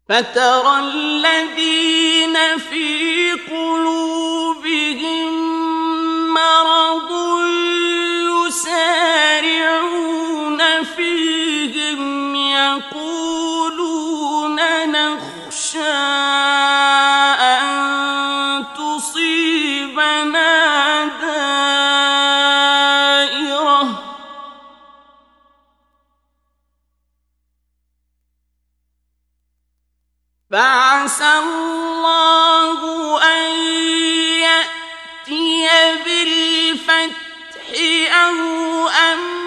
فترى الذين في قلوبهم مرض يسارعون فيهم يقولون نخشى أن تصيبنا دائرة فعسى الله أن يأتي بالفتح أو أمر